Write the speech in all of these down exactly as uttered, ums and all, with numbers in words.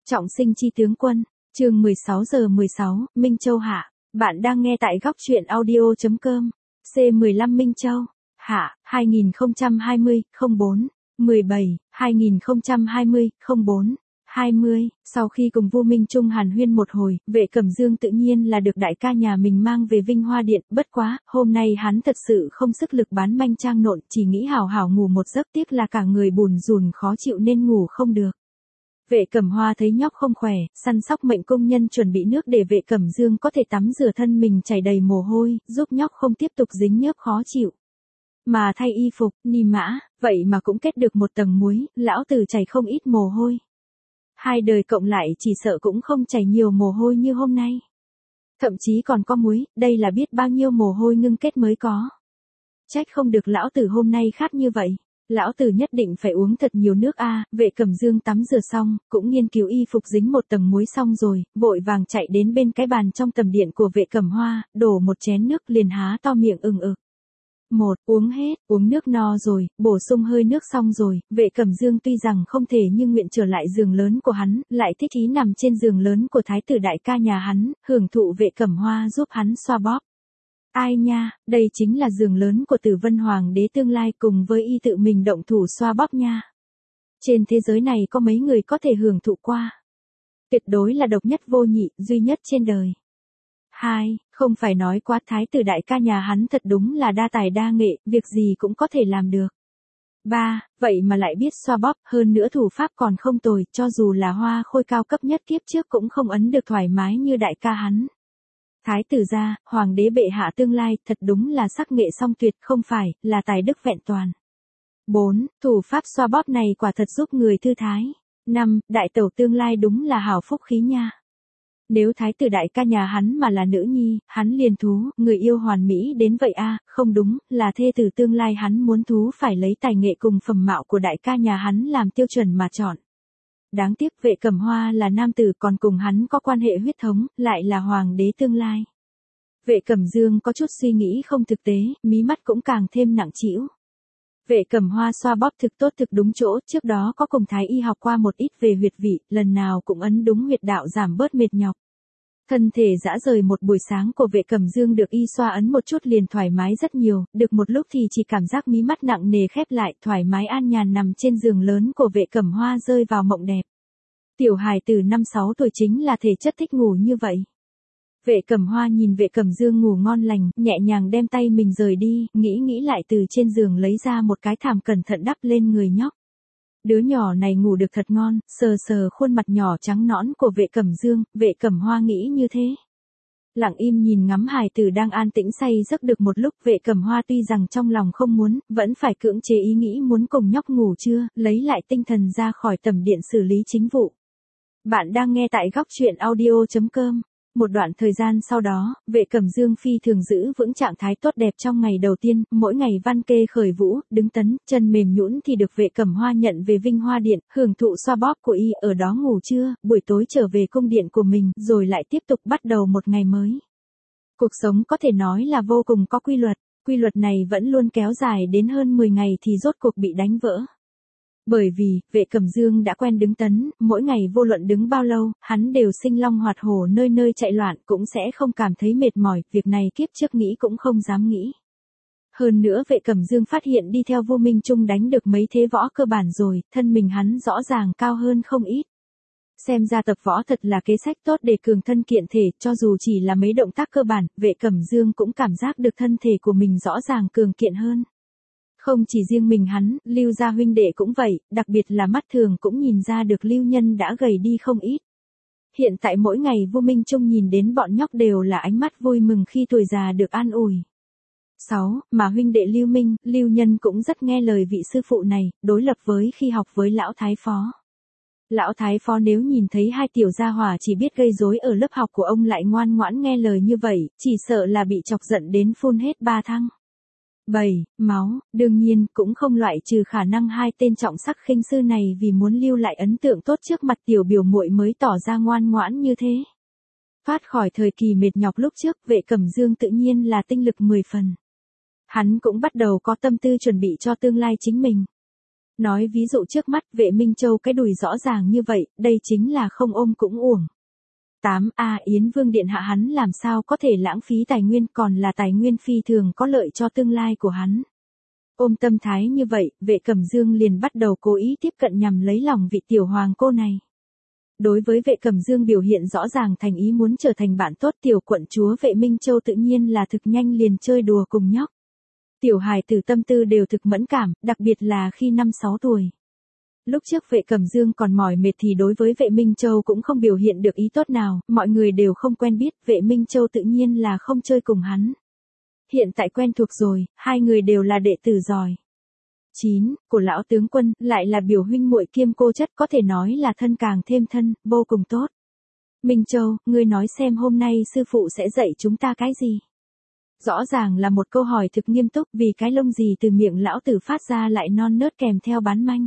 Trọng sinh chi tướng quân, chương mười sáu giờ mười sáu, Minh Châu hạ. Bạn đang nghe tại góc truyện audio.com. C mười lăm Minh Châu, hạ, hai nghìn không trăm hai mươi, không bốn, mười bảy, hai nghìn không trăm hai mươi, không bốn, hai mươi. Sau khi cùng Vu Minh Trung hàn huyên một hồi, Vệ Cẩm Dương tự nhiên là được đại ca nhà mình mang về Vinh Hoa Điện, bất quá, hôm nay hắn thật sự không sức lực bán manh trang nộn, chỉ nghĩ hào hào ngủ một giấc, tiếc là cả người bùn rùn khó chịu nên ngủ không được. Vệ Cẩm Hoa thấy nhóc không khỏe, săn sóc mệnh công nhân chuẩn bị nước để Vệ Cẩm Dương có thể tắm rửa thân mình chảy đầy mồ hôi, giúp nhóc không tiếp tục dính nhớp khó chịu. Mà thay y phục, ni mã, vậy mà cũng kết được một tầng muối, lão tử chảy không ít mồ hôi. Hai đời cộng lại chỉ sợ cũng không chảy nhiều mồ hôi như hôm nay. Thậm chí còn có muối, đây là biết bao nhiêu mồ hôi ngưng kết mới có. Trách không được lão tử hôm nay khát như vậy. Lão tử nhất định phải uống thật nhiều nước a. Vệ Cẩm Dương tắm rửa xong, cũng nghiên cứu y phục dính một tầng muối xong rồi, vội vàng chạy đến bên cái bàn trong tầm điện của Vệ Cẩm Hoa, đổ một chén nước liền há to miệng ừng ực. Một, uống hết, uống nước no rồi, bổ sung hơi nước xong rồi, Vệ Cẩm Dương tuy rằng không thể nhưng nguyện trở lại giường lớn của hắn, lại thích ý nằm trên giường lớn của thái tử đại ca nhà hắn, hưởng thụ Vệ Cẩm Hoa giúp hắn xoa bóp. Ai nha, đây chính là giường lớn của Tử Vân Hoàng đế tương lai cùng với y tự mình động thủ xoa bóp nha. Trên thế giới này có mấy người có thể hưởng thụ qua. Tuyệt đối là độc nhất vô nhị, duy nhất trên đời. Hai, không phải nói quá thái tử đại ca nhà hắn thật đúng là đa tài đa nghệ, việc gì cũng có thể làm được. Ba, vậy mà lại biết xoa bóp, hơn nữa thủ pháp còn không tồi, cho dù là hoa khôi cao cấp nhất kiếp trước cũng không ấn được thoải mái như đại ca hắn. Thái tử gia, hoàng đế bệ hạ tương lai, thật đúng là sắc nghệ song tuyệt, không phải, là tài đức vẹn toàn. Bốn, thủ pháp xoa bóp này quả thật giúp người thư thái. Năm, đại tẩu tương lai đúng là hảo phúc khí nha. Nếu thái tử đại ca nhà hắn mà là nữ nhi, hắn liền thú, người yêu hoàn mỹ đến vậy a, không đúng, là thê tử tương lai hắn muốn thú phải lấy tài nghệ cùng phẩm mạo của đại ca nhà hắn làm tiêu chuẩn mà chọn. Đáng tiếc Vệ Cẩm Hoa là nam tử còn cùng hắn có quan hệ huyết thống, lại là hoàng đế tương lai. Vệ Cẩm Dương có chút suy nghĩ không thực tế, mí mắt cũng càng thêm nặng trĩu. Vệ Cẩm Hoa xoa bóp thực tốt thực đúng chỗ, trước đó có cùng thái y học qua một ít về huyệt vị, lần nào cũng ấn đúng huyệt đạo giảm bớt mệt nhọc. Thân thể dã rời một buổi sáng của Vệ Cẩm Dương được y xoa ấn một chút liền thoải mái rất nhiều, được một lúc thì chỉ cảm giác mí mắt nặng nề khép lại, thoải mái an nhàn nằm trên giường lớn của Vệ Cẩm Hoa rơi vào mộng đẹp. Tiểu hài từ năm sáu tuổi chính là thể chất thích ngủ như vậy. Vệ Cẩm Hoa nhìn Vệ Cẩm Dương ngủ ngon lành, nhẹ nhàng đem tay mình rời đi, nghĩ nghĩ lại từ trên giường lấy ra một cái thảm cẩn thận đắp lên người nhóc. Đứa nhỏ này ngủ được thật ngon, sờ sờ khuôn mặt nhỏ trắng nõn của Vệ Cẩm Dương, Vệ Cẩm Hoa nghĩ như thế. Lặng im nhìn ngắm hài tử đang an tĩnh say giấc được một lúc, Vệ Cẩm Hoa tuy rằng trong lòng không muốn, vẫn phải cưỡng chế ý nghĩ muốn cùng nhóc ngủ trưa, lấy lại tinh thần ra khỏi tầm điện xử lý chính vụ. Bạn đang nghe tại góc truyện audio.com. Một đoạn thời gian sau đó, Vệ Cẩm Dương phi thường giữ vững trạng thái tốt đẹp trong ngày đầu tiên, mỗi ngày văn kê khởi vũ, đứng tấn, chân mềm nhũn thì được Vệ Cẩm Hoa nhận về Vinh Hoa Điện, hưởng thụ xoa bóp của y, ở đó ngủ trưa, buổi tối trở về cung điện của mình, rồi lại tiếp tục bắt đầu một ngày mới. Cuộc sống có thể nói là vô cùng có quy luật, quy luật này vẫn luôn kéo dài đến hơn mười ngày thì rốt cuộc bị đánh vỡ. Bởi vì, Vệ Cẩm Dương đã quen đứng tấn, mỗi ngày vô luận đứng bao lâu, hắn đều sinh long hoạt hổ nơi nơi chạy loạn, cũng sẽ không cảm thấy mệt mỏi, việc này kiếp trước nghĩ cũng không dám nghĩ. Hơn nữa Vệ Cẩm Dương phát hiện đi theo Vu Minh Trung đánh được mấy thế võ cơ bản rồi, thân mình hắn rõ ràng cao hơn không ít. Xem ra tập võ thật là kế sách tốt để cường thân kiện thể, cho dù chỉ là mấy động tác cơ bản, Vệ Cẩm Dương cũng cảm giác được thân thể của mình rõ ràng cường kiện hơn. Không chỉ riêng mình hắn, Lưu gia huynh đệ cũng vậy, đặc biệt là mắt thường cũng nhìn ra được Lưu Nhân đã gầy đi không ít. Hiện tại mỗi ngày Vu Minh Trung nhìn đến bọn nhóc đều là ánh mắt vui mừng khi tuổi già được an ủi. sáu. Mà huynh đệ Lưu Minh, Lưu Nhân cũng rất nghe lời vị sư phụ này, đối lập với khi học với lão thái phó. Lão thái phó nếu nhìn thấy hai tiểu gia hỏa chỉ biết gây rối ở lớp học của ông lại ngoan ngoãn nghe lời như vậy, chỉ sợ là bị chọc giận đến phun hết ba thăng. bảy. Máu, đương nhiên, cũng không loại trừ khả năng hai tên trọng sắc khinh sư này vì muốn lưu lại ấn tượng tốt trước mặt tiểu biểu muội mới tỏ ra ngoan ngoãn như thế. Thoát khỏi thời kỳ mệt nhọc lúc trước, Vệ Cẩm Dương tự nhiên là tinh lực mười phần. Hắn cũng bắt đầu có tâm tư chuẩn bị cho tương lai chính mình. Nói ví dụ trước mắt Vệ Minh Châu cái đùi rõ ràng như vậy, đây chính là không ôm cũng uổng. tám A Yến Vương Điện Hạ hắn làm sao có thể lãng phí tài nguyên còn là tài nguyên phi thường có lợi cho tương lai của hắn. Ôm tâm thái như vậy, Vệ Cẩm Dương liền bắt đầu cố ý tiếp cận nhằm lấy lòng vị tiểu hoàng cô này. Đối với Vệ Cẩm Dương biểu hiện rõ ràng thành ý muốn trở thành bạn tốt tiểu quận chúa Vệ Minh Châu tự nhiên là thực nhanh liền chơi đùa cùng nhóc. Tiểu hài tử tâm tư đều thực mẫn cảm, đặc biệt là khi năm sáu tuổi. Lúc trước Vệ Cẩm Dương còn mỏi mệt thì đối với Vệ Minh Châu cũng không biểu hiện được ý tốt nào, mọi người đều không quen biết, Vệ Minh Châu tự nhiên là không chơi cùng hắn. Hiện tại quen thuộc rồi, hai người đều là đệ tử giỏi. chín. Của lão tướng quân, lại là biểu huynh muội kiêm cô chất có thể nói là thân càng thêm thân, vô cùng tốt. Minh Châu, ngươi nói xem hôm nay sư phụ sẽ dạy chúng ta cái gì? Rõ ràng là một câu hỏi thực nghiêm túc vì cái lông gì từ miệng lão tử phát ra lại non nớt kèm theo bán manh.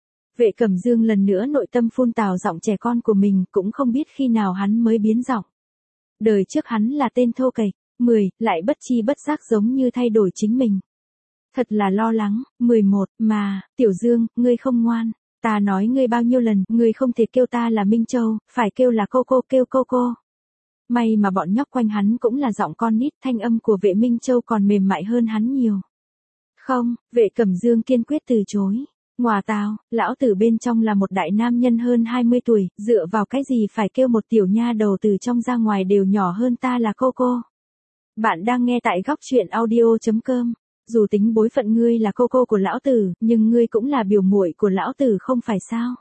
Vệ Cẩm Dương lần nữa nội tâm phun tào giọng trẻ con của mình cũng không biết khi nào hắn mới biến giọng. Đời trước hắn là tên thô kệch, mười, lại bất chi bất giác giống như thay đổi chính mình. Thật là lo lắng, mười một, mà, Tiểu Dương, ngươi không ngoan. Ta nói ngươi bao nhiêu lần, ngươi không thể kêu ta là Minh Châu, phải kêu là cô cô kêu cô cô. May mà bọn nhóc quanh hắn cũng là giọng con nít, thanh âm của Vệ Minh Châu còn mềm mại hơn hắn nhiều. Không, Vệ Cẩm Dương kiên quyết từ chối. Ngoà tào, lão tử bên trong là một đại nam nhân hơn hai mươi tuổi, dựa vào cái gì phải kêu một tiểu nha đầu từ trong ra ngoài đều nhỏ hơn ta là cô cô. Bạn đang nghe tại góc truyện audio chấm com. Dù tính bối phận ngươi là cô cô của lão tử, nhưng ngươi cũng là biểu muội của lão tử không phải sao?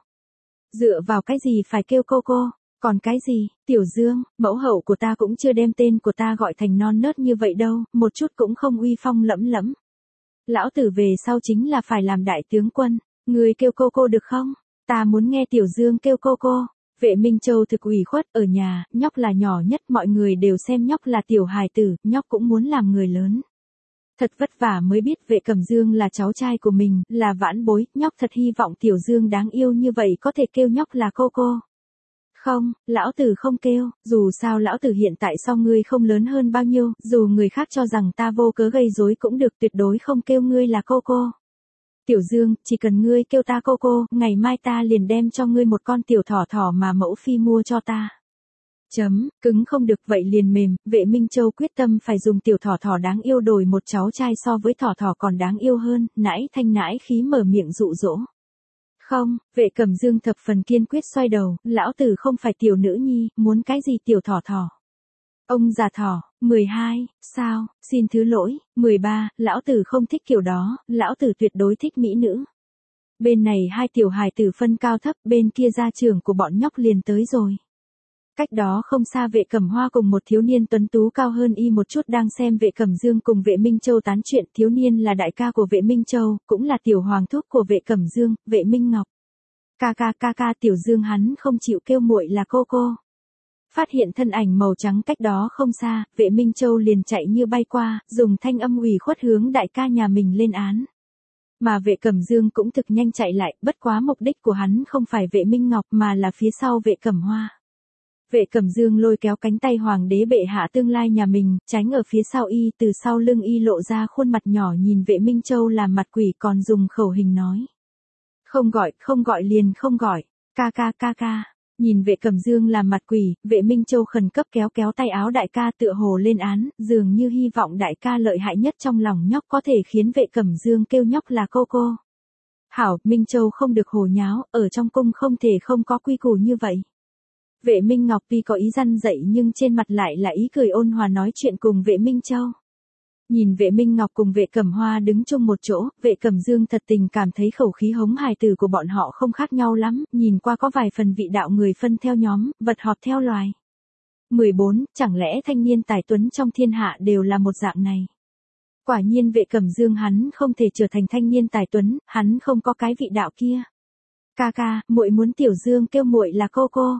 Dựa vào cái gì phải kêu cô cô? Còn cái gì, Tiểu Dương, mẫu hậu của ta cũng chưa đem tên của ta gọi thành non nớt như vậy đâu, một chút cũng không uy phong lẫm lẫm. Lão tử về sau chính là phải làm đại tướng quân, ngươi kêu cô cô được không? Ta muốn nghe Tiểu Dương kêu cô cô. Vệ Minh Châu thực ủy khuất, ở nhà, nhóc là nhỏ nhất, mọi người đều xem nhóc là tiểu hài tử, nhóc cũng muốn làm người lớn. Thật vất vả mới biết Vệ Cẩm Dương là cháu trai của mình, là vãn bối, nhóc thật hy vọng Tiểu Dương đáng yêu như vậy có thể kêu nhóc là cô cô. Không, lão tử không kêu, dù sao lão tử hiện tại so ngươi không lớn hơn bao nhiêu, dù người khác cho rằng ta vô cớ gây rối cũng được, tuyệt đối không kêu ngươi là cô cô. Tiểu Dương, chỉ cần ngươi kêu ta cô cô, ngày mai ta liền đem cho ngươi một con tiểu thỏ thỏ mà mẫu phi mua cho ta. Chấm, cứng không được vậy liền mềm, Vệ Minh Châu quyết tâm phải dùng tiểu thỏ thỏ đáng yêu đổi một cháu trai so với thỏ thỏ còn đáng yêu hơn, nãi thanh nãi khí mở miệng dụ dỗ. Không, Vệ Cẩm Dương thập phần kiên quyết xoay đầu, lão tử không phải tiểu nữ nhi, muốn cái gì tiểu thỏ thỏ. Ông già thỏ, mười hai, sao, xin thứ lỗi, mười ba, lão tử không thích kiểu đó, lão tử tuyệt đối thích mỹ nữ. Bên này hai tiểu hài tử phân cao thấp, bên kia gia trưởng của bọn nhóc liền tới rồi. Cách đó không xa Vệ Cẩm Hoa cùng một thiếu niên tuấn tú cao hơn y một chút đang xem Vệ Cẩm Dương cùng Vệ Minh Châu tán chuyện, thiếu niên là đại ca của Vệ Minh Châu, cũng là tiểu hoàng thúc của Vệ Cẩm Dương, Vệ Minh Ngọc. Ca ca ca ca Tiểu Dương hắn không chịu kêu muội là cô cô. Phát hiện thân ảnh màu trắng cách đó không xa, Vệ Minh Châu liền chạy như bay qua, dùng thanh âm ủy khuất hướng đại ca nhà mình lên án. Mà Vệ Cẩm Dương cũng thực nhanh chạy lại, bất quá mục đích của hắn không phải Vệ Minh Ngọc mà là phía sau Vệ Cẩm Hoa. Vệ Cẩm Dương lôi kéo cánh tay hoàng đế bệ hạ tương lai nhà mình, tránh ở phía sau y, từ sau lưng y lộ ra khuôn mặt nhỏ nhìn Vệ Minh Châu làm mặt quỷ còn dùng khẩu hình nói. Không gọi, không gọi liền không gọi, ca ca ca ca. Nhìn Vệ Cẩm Dương làm mặt quỷ, Vệ Minh Châu khẩn cấp kéo kéo tay áo đại ca tựa hồ lên án, dường như hy vọng đại ca lợi hại nhất trong lòng nhóc có thể khiến Vệ Cẩm Dương kêu nhóc là cô cô. Hảo, Minh Châu không được hồ nháo, ở trong cung không thể không có quy củ như vậy. Vệ Minh Ngọc tuy có ý răn dạy nhưng trên mặt lại là ý cười ôn hòa nói chuyện cùng Vệ Minh Châu. Nhìn Vệ Minh Ngọc cùng Vệ Cẩm Hoa đứng chung một chỗ, Vệ Cẩm Dương thật tình cảm thấy khẩu khí hống hài tử của bọn họ không khác nhau lắm, nhìn qua có vài phần vị đạo người phân theo nhóm, vật họp theo loài. mười bốn, chẳng lẽ thanh niên tài tuấn trong thiên hạ đều là một dạng này? Quả nhiên Vệ Cẩm Dương hắn không thể trở thành thanh niên tài tuấn, hắn không có cái vị đạo kia. Ca ca, muội muốn Tiểu Dương kêu muội là cô cô.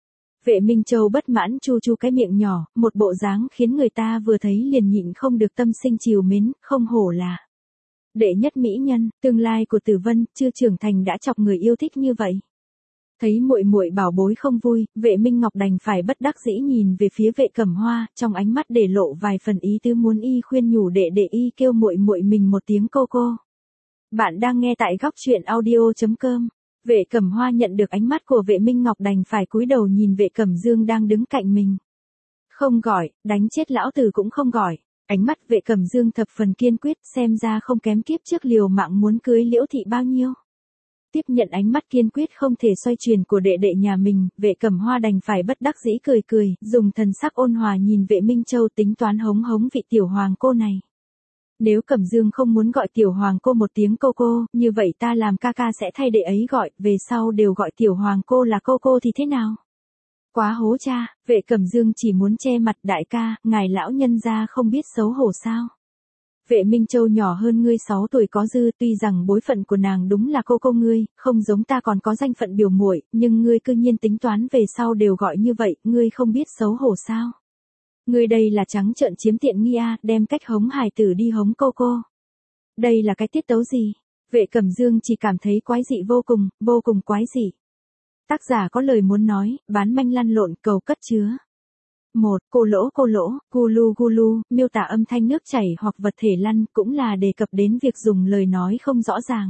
Vệ Minh Châu bất mãn chu chu cái miệng nhỏ, một bộ dáng khiến người ta vừa thấy liền nhịn không được tâm sinh trìu mến, không hổ là đệ nhất mỹ nhân, tương lai của Tử Vân, chưa trưởng thành đã chọc người yêu thích như vậy. Thấy muội muội bảo bối không vui, Vệ Minh Ngọc đành phải bất đắc dĩ nhìn về phía Vệ Cẩm Hoa, trong ánh mắt để lộ vài phần ý tứ muốn y khuyên nhủ đệ đệ y kêu muội muội mình một tiếng cô cô. Bạn đang nghe tại góc chuyện audio chấm com. Vệ Cẩm Hoa nhận được ánh mắt của Vệ Minh Ngọc đành phải cúi đầu nhìn Vệ Cẩm Dương đang đứng cạnh mình. Không gọi, đánh chết lão tử cũng không gọi. Ánh mắt Vệ Cẩm Dương thập phần kiên quyết, xem ra không kém kiếp trước liều mạng muốn cưới Liễu Thị bao nhiêu. Tiếp nhận ánh mắt kiên quyết không thể xoay chuyển của đệ đệ nhà mình, Vệ Cẩm Hoa đành phải bất đắc dĩ cười cười, dùng thần sắc ôn hòa nhìn Vệ Minh Châu tính toán hống hống vị tiểu hoàng cô này. Nếu Cẩm Dương không muốn gọi tiểu hoàng cô một tiếng cô cô, như vậy ta làm ca ca sẽ thay đệ ấy gọi, về sau đều gọi tiểu hoàng cô là cô cô thì thế nào? Quá hố cha, Vệ Cẩm Dương chỉ muốn che mặt đại ca, ngài lão nhân gia không biết xấu hổ sao? Vệ Minh Châu nhỏ hơn ngươi sáu tuổi có dư, tuy rằng bối phận của nàng đúng là cô cô ngươi, không giống ta còn có danh phận biểu muội, nhưng ngươi cư nhiên tính toán về sau đều gọi như vậy, ngươi không biết xấu hổ sao? Ngươi đây là trắng trợn chiếm tiện nghi a, đem cách hống hài tử đi hống cô cô. Đây là cái tiết tấu gì? Vệ Cẩm Dương chỉ cảm thấy quái dị vô cùng, vô cùng quái dị. Tác giả có lời muốn nói, bán manh lăn lộn cầu cất chứa. một. Cô lỗ cô lỗ, gulu gulu, miêu tả âm thanh nước chảy hoặc vật thể lăn, cũng là đề cập đến việc dùng lời nói không rõ ràng.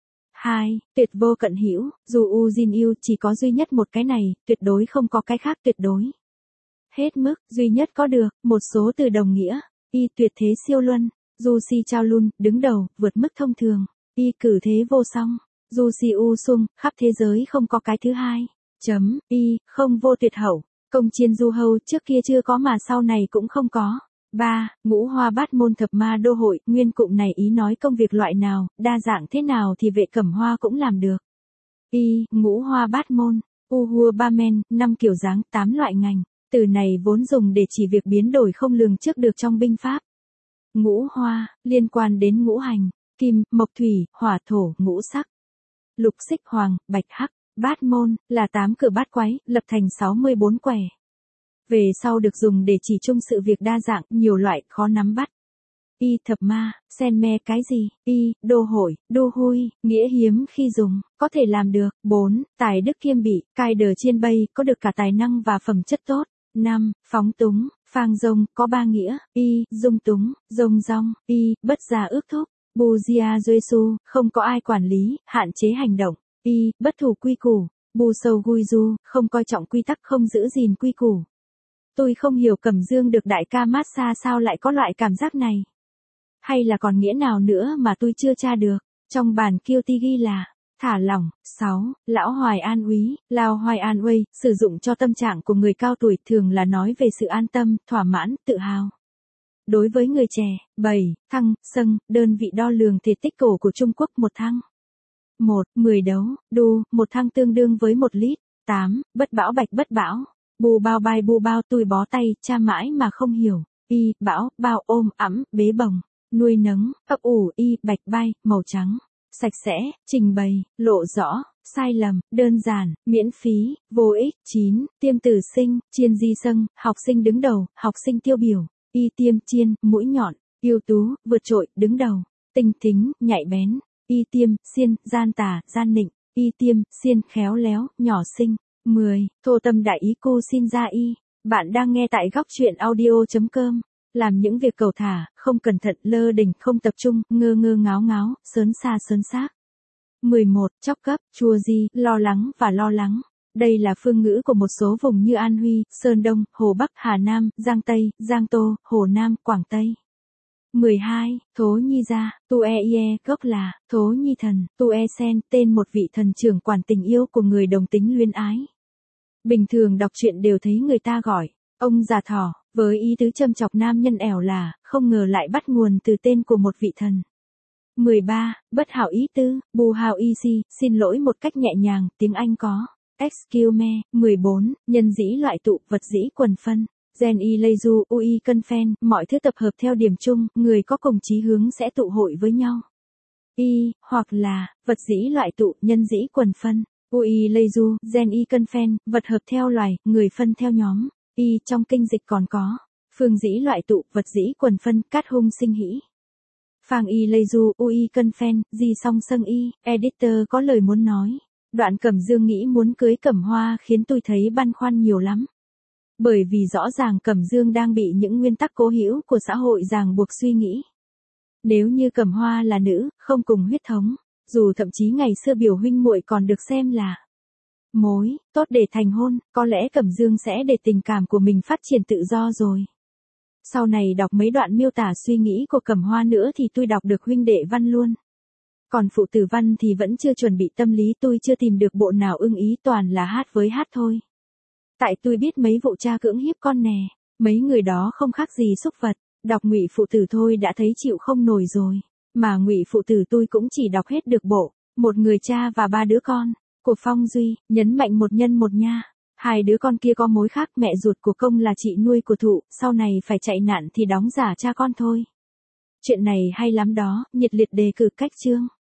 hai. Tuyệt vô cận hữu, dù u jin yêu chỉ có duy nhất một cái này, tuyệt đối không có cái khác tuyệt đối. Hết mức, duy nhất có được, một số từ đồng nghĩa, y tuyệt thế siêu luân, du si trao lun, đứng đầu, vượt mức thông thường, y cử thế vô song, du si u sung, khắp thế giới không có cái thứ hai, chấm, y, không vô tuyệt hậu, công chiên du hâu, trước kia chưa có mà sau này cũng không có. ba. Ngũ hoa bát môn thập ma đô hội, nguyên cụm này ý nói công việc loại nào, đa dạng thế nào thì Vệ Cẩm Hoa cũng làm được. Y, ngũ hoa bát môn, u hua ba men, năm kiểu dáng, tám loại ngành. Từ này vốn dùng để chỉ việc biến đổi không lường trước được trong binh pháp. Ngũ hoa, liên quan đến ngũ hành, kim, mộc thủy, hỏa thổ, ngũ sắc. Lục xích hoàng, bạch hắc, bát môn, là tám cửa bát quái, lập thành sáu mươi bốn quẻ. Về sau được dùng để chỉ chung sự việc đa dạng, nhiều loại, khó nắm bắt. Y thập ma, sen me cái gì, y, đô hội, đô hui, nghĩa hiếm khi dùng, có thể làm được. bốn. Tài đức kiêm bị, cai đờ chiên bay, có được cả tài năng và phẩm chất tốt. năm. Phóng túng, phang dông, có ba nghĩa, y, dung túng, dông dong, y, bất gia ước thúc, bù gia duê su, không có ai quản lý, hạn chế hành động, y, bất thủ quy củ, bù sâu gui du, không coi trọng quy tắc, không giữ gìn quy củ. Tôi không hiểu Cẩm Dương được đại ca massage sao lại có loại cảm giác này. Hay là còn nghĩa nào nữa mà tôi chưa tra được. Trong bản kiêu ti ghi là thả lỏng. sáu. Lão Hoài An úy, Lao Hoài An uây, sử dụng cho tâm trạng của người cao tuổi, thường là nói về sự an tâm, thỏa mãn, tự hào. Đối với người trẻ, bảy. Thăng, sâng, đơn vị đo lường thể tích cổ của Trung Quốc, một thăng. một. mười đấu, đu, một thăng tương đương với một lít. tám. Bất bão bạch bất bão. Bù bao bai bu bao tui bó tay, cha mãi mà không hiểu. Y, bão, bao ôm, ẵm, bế bồng, nuôi nấng, ấp ủ, y, bạch bay, màu trắng. Sạch sẽ, trình bày, lộ rõ, sai lầm, đơn giản, miễn phí, vô ích. chín. Tiêm tử sinh, chiên di sâng, học sinh đứng đầu, học sinh tiêu biểu. Y tiêm chiên, mũi nhọn, ưu tú, vượt trội, đứng đầu. Tinh thính, nhạy bén. Y tiêm, xiên, gian tà, gian nịnh. Y tiêm, xiên, khéo léo, nhỏ xinh. mười. Thô tâm đại ý cô xin ra y. Bạn đang nghe tại góc chuyện audio chấm com. Làm những việc cầu thả, không cẩn thận, lơ đỉnh, không tập trung, ngơ ngơ ngáo ngáo, sớn xa sớn xác. mười một. Chóc cấp, chua di, lo lắng và lo lắng. Đây là phương ngữ của một số vùng như An Huy, Sơn Đông, Hồ Bắc, Hà Nam, Giang Tây, Giang Tô, Hồ Nam, Quảng Tây. mười hai. Thố Nhi gia, Tu E Ie, gốc là Thố Nhi thần, Tu E Sen, tên một vị thần trưởng quản tình yêu của người đồng tính luyến ái. Bình thường đọc truyện đều thấy người ta gọi ông già thỏ, với ý tứ châm chọc nam nhân ẻo là, không ngờ lại bắt nguồn từ tên của một vị thần. mười ba. Bất hảo ý tư, bù hào easy, xin lỗi một cách nhẹ nhàng, tiếng Anh có excuse me. mười bốn. Nhân dĩ loại tụ, vật dĩ quần phân. Gen y lây du, ui cân phen, mọi thứ tập hợp theo điểm chung, người có cùng chí hướng sẽ tụ hội với nhau. Y, hoặc là, vật dĩ loại tụ, nhân dĩ quần phân. Ui lây du, gen y cân phen, vật hợp theo loài, người phân theo nhóm. Y trong kinh dịch còn có phương dĩ loại tụ, vật dĩ quần phân, cát hung sinh hĩ. Phàng y lây du, ui cân phen, di song sâng y. Editor có lời muốn nói. Đoạn Cẩm Dương nghĩ muốn cưới Cẩm Hoa khiến tôi thấy băn khoăn nhiều lắm. Bởi vì rõ ràng Cẩm Dương đang bị những nguyên tắc cố hữu của xã hội ràng buộc suy nghĩ. Nếu như Cẩm Hoa là nữ, không cùng huyết thống, dù thậm chí ngày xưa biểu huynh muội còn được xem là mối tốt để thành hôn, có lẽ Cẩm Dương sẽ để tình cảm của mình phát triển tự do rồi. Sau này đọc mấy đoạn miêu tả suy nghĩ của Cẩm Hoa nữa thì tôi đọc được huynh đệ văn luôn. Còn phụ tử văn thì vẫn chưa chuẩn bị tâm lý, tôi chưa tìm được bộ nào ưng ý, toàn là hát với hát thôi. Tại tôi biết mấy vụ cha cưỡng hiếp con nè, mấy người đó không khác gì súc vật, đọc Ngụy Phụ Tử thôi đã thấy chịu không nổi rồi. Mà Ngụy Phụ Tử tôi cũng chỉ đọc hết được bộ Một Người Cha và Ba Đứa Con của Phong Duy, nhấn mạnh một nhân một nha. Hai đứa con kia có mối khác, mẹ ruột của Công là chị nuôi của Thụ, sau này phải chạy nạn thì đóng giả cha con thôi. Chuyện này hay lắm đó, nhiệt liệt đề cử cách chương.